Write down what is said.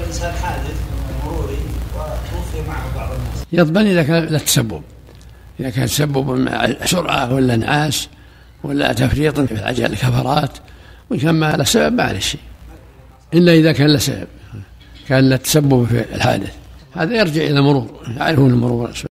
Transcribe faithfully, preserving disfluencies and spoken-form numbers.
إنسان حادث مروري وتوفي معه بعض الناس، يضمن إذا كان لا تسبب، إذا كان تسبب سرعة ولا نعاس ولا تفريط في العجل الكفرات، وإن كان ما له سبب ما عليه شيء، إلا إذا كان له سبب، كان له تسبب في الحادث، هذا يرجع إلى المرور، يعرفون المرور.